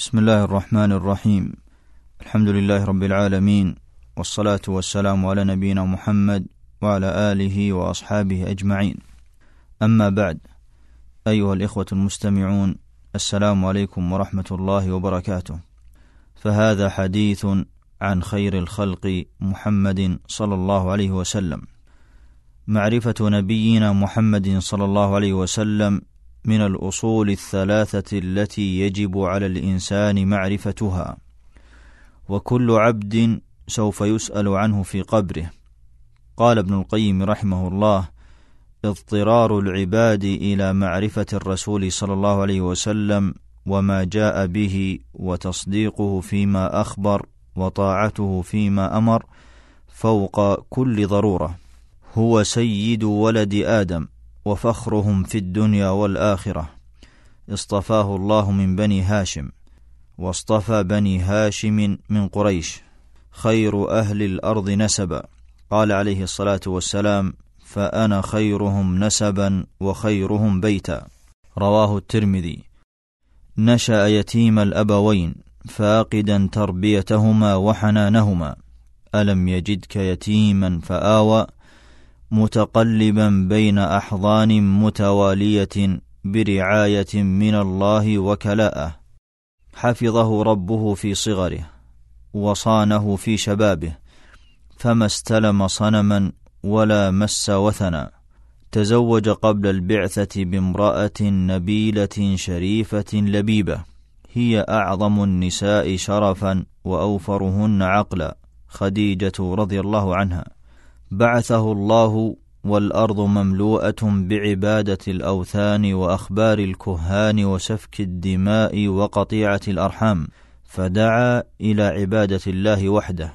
بسم الله الرحمن الرحيم. الحمد لله رب العالمين، والصلاة والسلام على نبينا محمد وعلى آله وأصحابه أجمعين. أما بعد، أيها الإخوة المستمعون، السلام عليكم ورحمة الله وبركاته. فهذا حديث عن خير الخلق محمد صلى الله عليه وسلم. معرفة نبينا محمد صلى الله عليه وسلم من الأصول الثلاثة التي يجب على الإنسان معرفتها، وكل عبد سوف يسأل عنه في قبره. قال ابن القيم رحمه الله: اضطرار العباد إلى معرفة الرسول صلى الله عليه وسلم وما جاء به، وتصديقه فيما أخبر، وطاعته فيما أمر، فوق كل ضرورة. هو سيد ولد آدم وفخرهم في الدنيا والآخرة. اصطفاه الله من بني هاشم، واصطفى بني هاشم من قريش، خير أهل الأرض نسبا. قال عليه الصلاة والسلام: فأنا خيرهم نسبا وخيرهم بيتا. رواه الترمذي. نشأ يتيم الأبوين، فاقدا تربيتهما وحنانهما. ألم يجدك يتيما فآوى، متقلبا بين أحضان متوالية، برعاية من الله وكلاءه. حفظه ربه في صغره، وصانه في شبابه، فما استلم صنما ولا مس وثنا. تزوج قبل البعثة بامرأة نبيلة شريفة لبيبة، هي أعظم النساء شرفا وأوفرهن عقلا، خديجة رضي الله عنها. بعثه الله والأرض مملوءة بعبادة الأوثان وأخبار الكهان وسفك الدماء وقطيعة الأرحام، فدعا إلى عبادة الله وحده،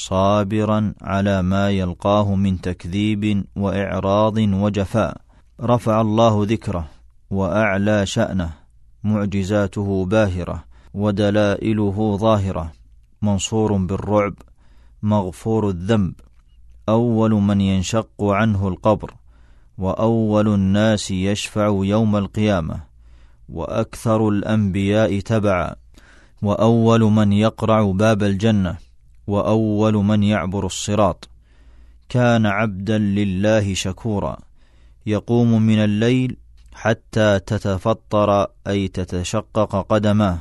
صابرا على ما يلقاه من تكذيب وإعراض وجفاء. رفع الله ذكره وأعلى شأنه، معجزاته باهرة ودلائله ظاهرة، منصور بالرعب، مغفور الذنب، أول من ينشق عنه القبر، وأول الناس يشفع يوم القيامة، وأكثر الأنبياء تبعا، وأول من يقرع باب الجنة، وأول من يعبر الصراط. كان عبدا لله شكورا، يقوم من الليل حتى تتفطر أي تتشقق قدماه،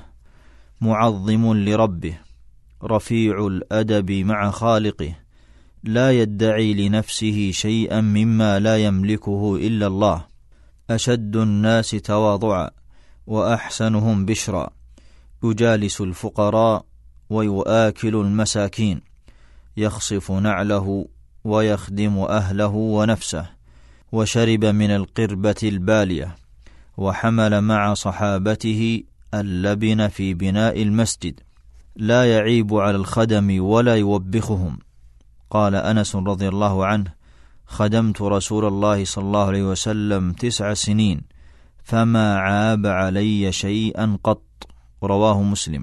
معظم لربه، رفيع الأدب مع خالقه، لا يدعي لنفسه شيئا مما لا يملكه إلا الله. أشد الناس تواضعا وأحسنهم بشرا، يجالس الفقراء ويؤكل المساكين، يخصف نعله ويخدم أهله ونفسه. وشرب من القربة البالية، وحمل مع صحابته اللبن في بناء المسجد، لا يعيب على الخدم ولا يوبخهم. قال أنس رضي الله عنه: خدمت رسول الله صلى الله عليه وسلم 9 سنين، فما عاب علي شيئا قط. رواه مسلم.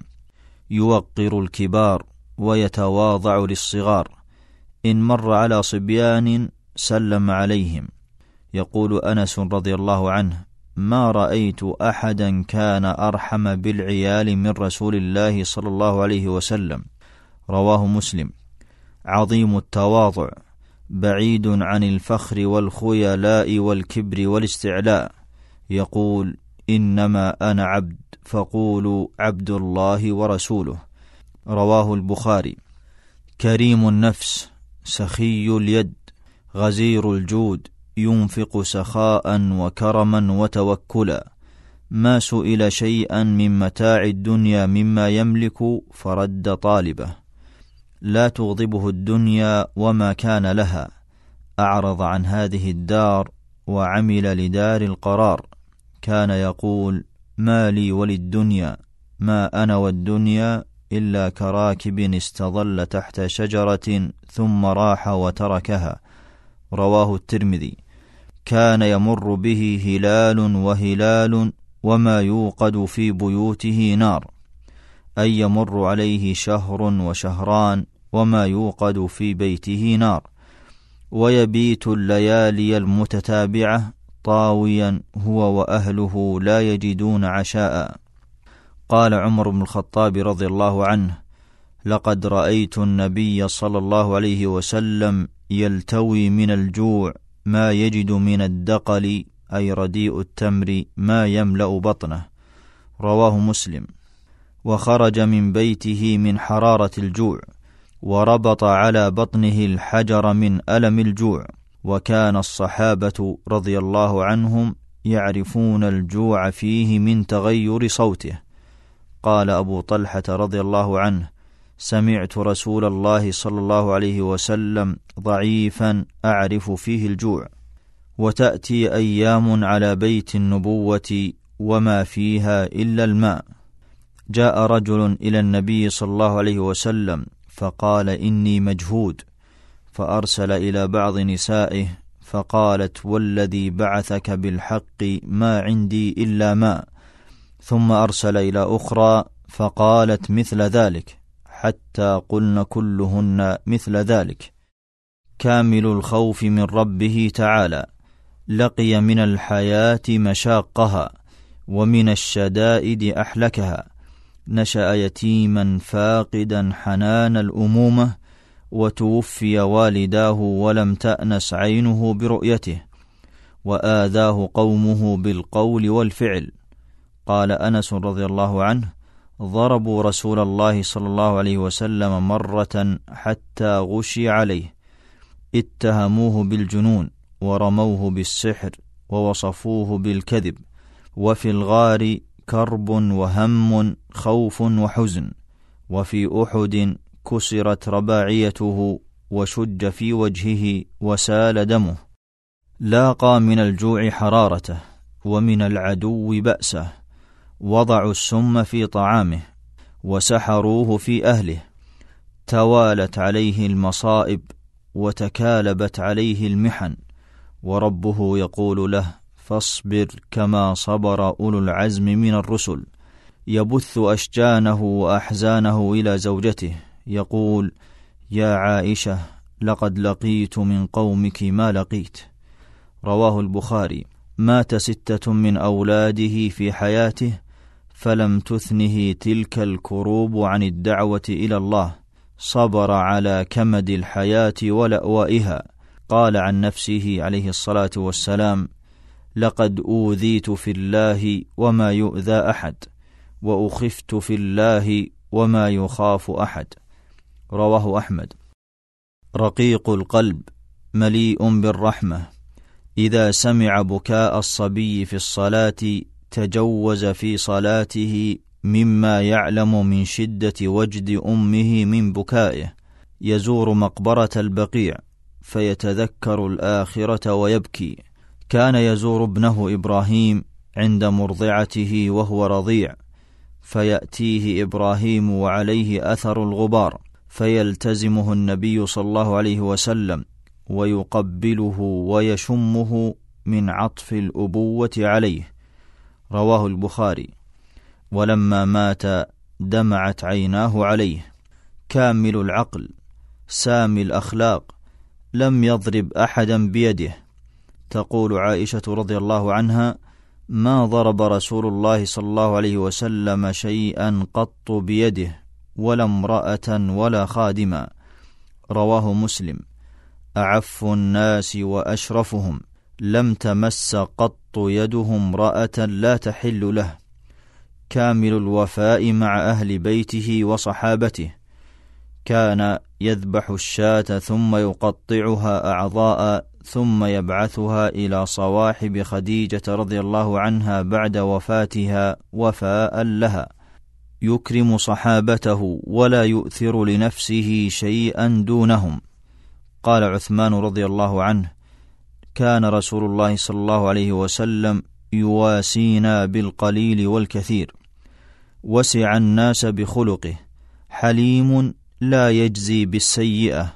يوقر الكبار ويتواضع للصغار، إن مر على صبيان سلم عليهم. يقول أنس رضي الله عنه: ما رأيت أحدا كان أرحم بالعيال من رسول الله صلى الله عليه وسلم. رواه مسلم. عظيم التواضع، بعيد عن الفخر والخيلاء والكبر والاستعلاء. يقول: إنما أنا عبد، فقولوا عبد الله ورسوله. رواه البخاري. كريم النفس، سخي اليد، غزير الجود، ينفق سخاء وكرما وتوكلا. ما سئل شيئا من متاع الدنيا مما يملك فرد طالبه. لا تغضبه الدنيا وما كان لها، أعرض عن هذه الدار وعمل لدار القرار. كان يقول: ما لي وللدنيا، ما أنا والدنيا إلا كراكب استظل تحت شجرة ثم راح وتركها. رواه الترمذي. كان يمر به هلال وهلال، وما يوقد في بيوته نار، أي يمر عليه شهر وشهران، وما يوقد في بيته نار. ويبيت الليالي المتتابعة طاويا هو وأهله لا يجدون عشاء. قال عمر بن الخطاب رضي الله عنه: لقد رأيت النبي صلى الله عليه وسلم يلتوي من الجوع ما يجد من الدقل، أي رديء التمر، ما يملأ بطنه. رواه مسلم. وخرج من بيته من حرارة الجوع، وربط على بطنه الحجر من ألم الجوع. وكان الصحابة رضي الله عنهم يعرفون الجوع فيه من تغير صوته. قال أبو طلحة رضي الله عنه: سمعت رسول الله صلى الله عليه وسلم ضعيفا أعرف فيه الجوع. وتأتي أيام على بيت النبوة وما فيها إلا الماء. جاء رجل إلى النبي صلى الله عليه وسلم فقال: إني مجهود، فأرسل إلى بعض نسائه فقالت: والذي بعثك بالحق ما عندي إلا ماء. ثم أرسل إلى أخرى فقالت مثل ذلك، حتى قلن كلهن مثل ذلك. كامل الخوف من ربه تعالى، لقي من الحياة مشاقها ومن الشدائد أحلكها. نشأ يتيما فاقدا حنان الأمومة، وتوفي والداه ولم تأنس عينه برؤيته، وآذاه قومه بالقول والفعل. قال أنس رضي الله عنه: ضربوا رسول الله صلى الله عليه وسلم مرة حتى غشي عليه، اتهموه بالجنون ورموه بالسحر ووصفوه بالكذب. وفي الغار كرب وهم خوف وحزن. وفي أحد كسرت رباعيته وشج في وجهه وسال دمه. لاقى من الجوع حرارته ومن العدو بأسه. وضعوا السم في طعامه وسحروه في أهله. توالت عليه المصائب وتكالبت عليه المحن، وربه يقول له: فاصبر كما صبر أولو العزم من الرسل. يبث أشجانه وأحزانه إلى زوجته، يقول: يا عائشة، لقد لقيت من قومك ما لقيت. رواه البخاري. مات 6 من أولاده في حياته، فلم تثنه تلك الكروب عن الدعوة إلى الله. صبر على كمد الحياة ولأوائها. قال عن نفسه عليه الصلاة والسلام: لقد أوذيت في الله وما يؤذى أحد، وأخفت في الله وما يخاف أحد. رواه أحمد. رقيق القلب، مليء بالرحمة. إذا سمع بكاء الصبي في الصلاة تجوز في صلاته مما يعلم من شدة وجد أمه من بكائه. يزور مقبرة البقيع فيتذكر الآخرة ويبكي. كان يزور ابنه إبراهيم عند مرضعته وهو رضيع، فيأتيه إبراهيم وعليه أثر الغبار، فيلتزمه النبي صلى الله عليه وسلم ويقبله ويشمه من عطف الأبوة عليه. رواه البخاري. ولما مات دمعت عيناه عليه. كامل العقل، سامي الأخلاق، لم يضرب أحدا بيده. تقول عائشة رضي الله عنها: ما ضرب رسول الله صلى الله عليه وسلم شيئا قط بيده، ولا امرأة ولا خادما. رواه مسلم. أعف الناس وأشرفهم، لم تمس قط يده امرأة لا تحل له. كامل الوفاء مع أهل بيته وصحابته. كان يذبح الشاة ثم يقطعها أعضاء ثم يبعثها إلى صواحب خديجة رضي الله عنها بعد وفاتها وفاء لها. يكرم صحابته ولا يؤثر لنفسه شيئا دونهم. قال عثمان رضي الله عنه: كان رسول الله صلى الله عليه وسلم يواسينا بالقليل والكثير. وسع الناس بخلقه، حليم لا يجزي بالسيئة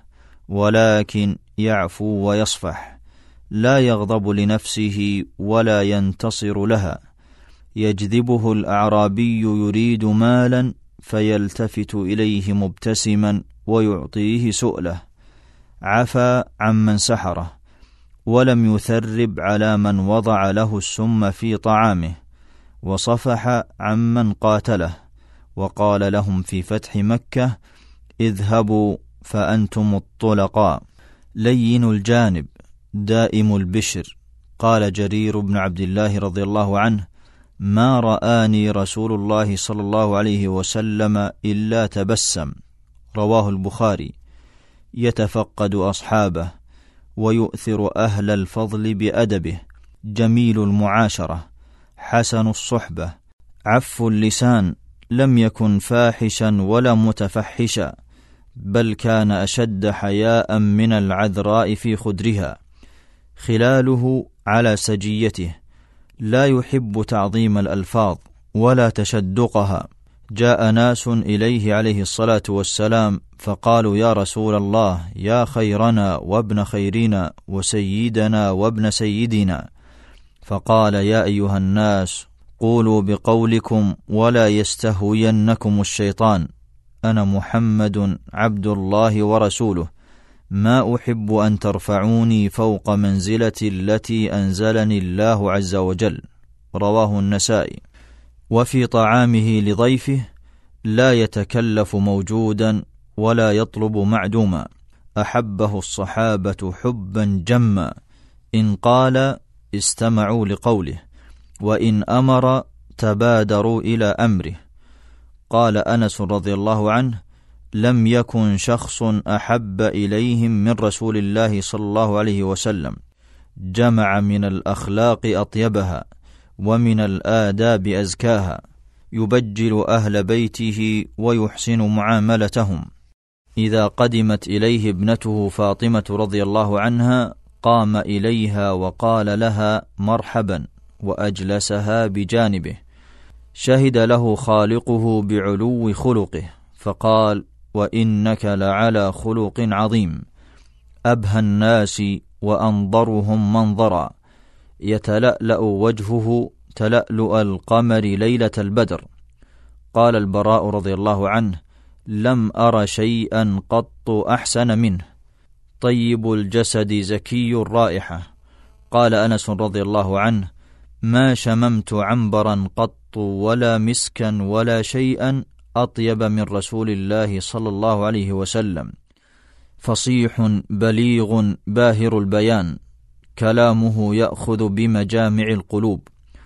ولكن يعفو ويصفح. لا يغضب لنفسه ولا ينتصر لها. يجذبه الأعرابي يريد مالا فيلتفت إليه مبتسما ويعطيه سؤله. عفا عمن سحره، ولم يثرب على من وضع له السم في طعامه، وصفح عمن قاتله، وقال لهم في فتح مكة: اذهبوا فأنتم الطلقاء. لين الجانب دائم البشر. قال جرير بن عبد الله رضي الله عنه: ما رآني رسول الله صلى الله عليه وسلم إلا تبسم. رواه البخاري. يتفقد أصحابه، ويؤثر أهل الفضل بأدبه، جميل المعاشرة، حسن الصحبة، عف اللسان، لم يكن فاحشا ولا متفحشا، بل كان أشد حياء من العذراء في خدرها، خلاله على سجيته، لا يحب تعظيم الألفاظ ولا تشدقها. جاء ناس إليه عليه الصلاة والسلام فقالوا: يا رسول الله، يا خيرنا وابن خيرنا وسيدنا وابن سيدنا. فقال: يا أيها الناس، قولوا بقولكم ولا يستهوينكم الشيطان، أنا محمد عبد الله ورسوله، ما أحب أن ترفعوني فوق منزلتي التي أنزلني الله عز وجل. رواه النسائي. وفي طعامه لضيفه لا يتكلف موجودا ولا يطلب معدوما، أحبه الصحابة حبا جما، إن قال استمعوا لقوله، وإن أمر تبادروا إلى أمره. قال أنس رضي الله عنه: لم يكن شخص أحب إليهم من رسول الله صلى الله عليه وسلم، جمع من الأخلاق أطيبها ومن الآداب أزكاها، يبجل أهل بيته ويحسن معاملتهم. إذا قدمت إليه ابنته فاطمة رضي الله عنها قام إليها وقال لها مرحبا، وأجلسها بجانبه. شهد له خالقه بعلو خلقه فقال: وإنك لعلى خلق عظيم. أبهى الناس وأنظرهم منظرا، يتلألأ وجهه تلألؤ القمر ليلة البدر. قال البراء رضي الله عنه: لم أر شيئا قط أحسن منه، طيب الجسد زكي الرائحة. قال أنس رضي الله عنه: ما شممت عنبرا قط ولا مسكا ولا شيئا أطيب من رسول الله صلى الله عليه وسلم. فصيح بليغ باهر البيان، كلامه يأخذ بمجامع القلوب،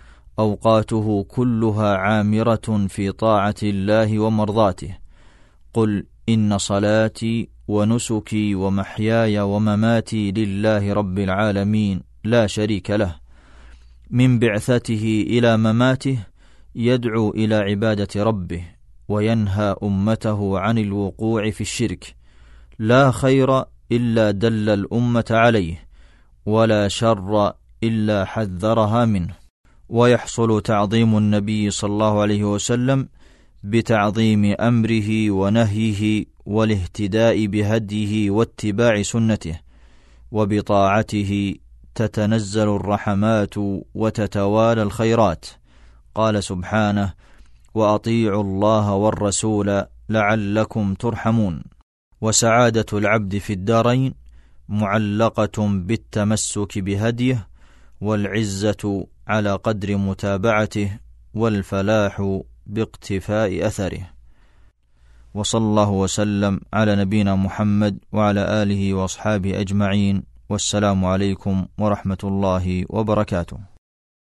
أوقاته كلها عامرة في طاعة الله ومرضاته. قل إن صلاتي ونسكي ومحياي ومماتي لله رب العالمين لا شريك له. من بعثته إلى مماته يدعو إلى عبادة ربه، وينهى أمته عن الوقوع في الشرك. لا خير إلا دل الأمة عليه، ولا شر إلا حذرها منه. ويحصل تعظيم النبي صلى الله عليه وسلم بتعظيم أمره ونهيه، والاهتداء بهديه واتباع سنته، وبطاعته تتنزل الرحمات وتتوالى الخيرات. قال سبحانه: وأطيعوا الله والرسول لعلكم ترحمون. وسعادة العبد في الدارين معلقة بالتمسك بهديه، والعزة على قدر متابعته، والفلاح باقتفاء أثره. وصلى الله وسلم على نبينا محمد وعلى آله وأصحابه أجمعين، والسلام عليكم ورحمة الله وبركاته.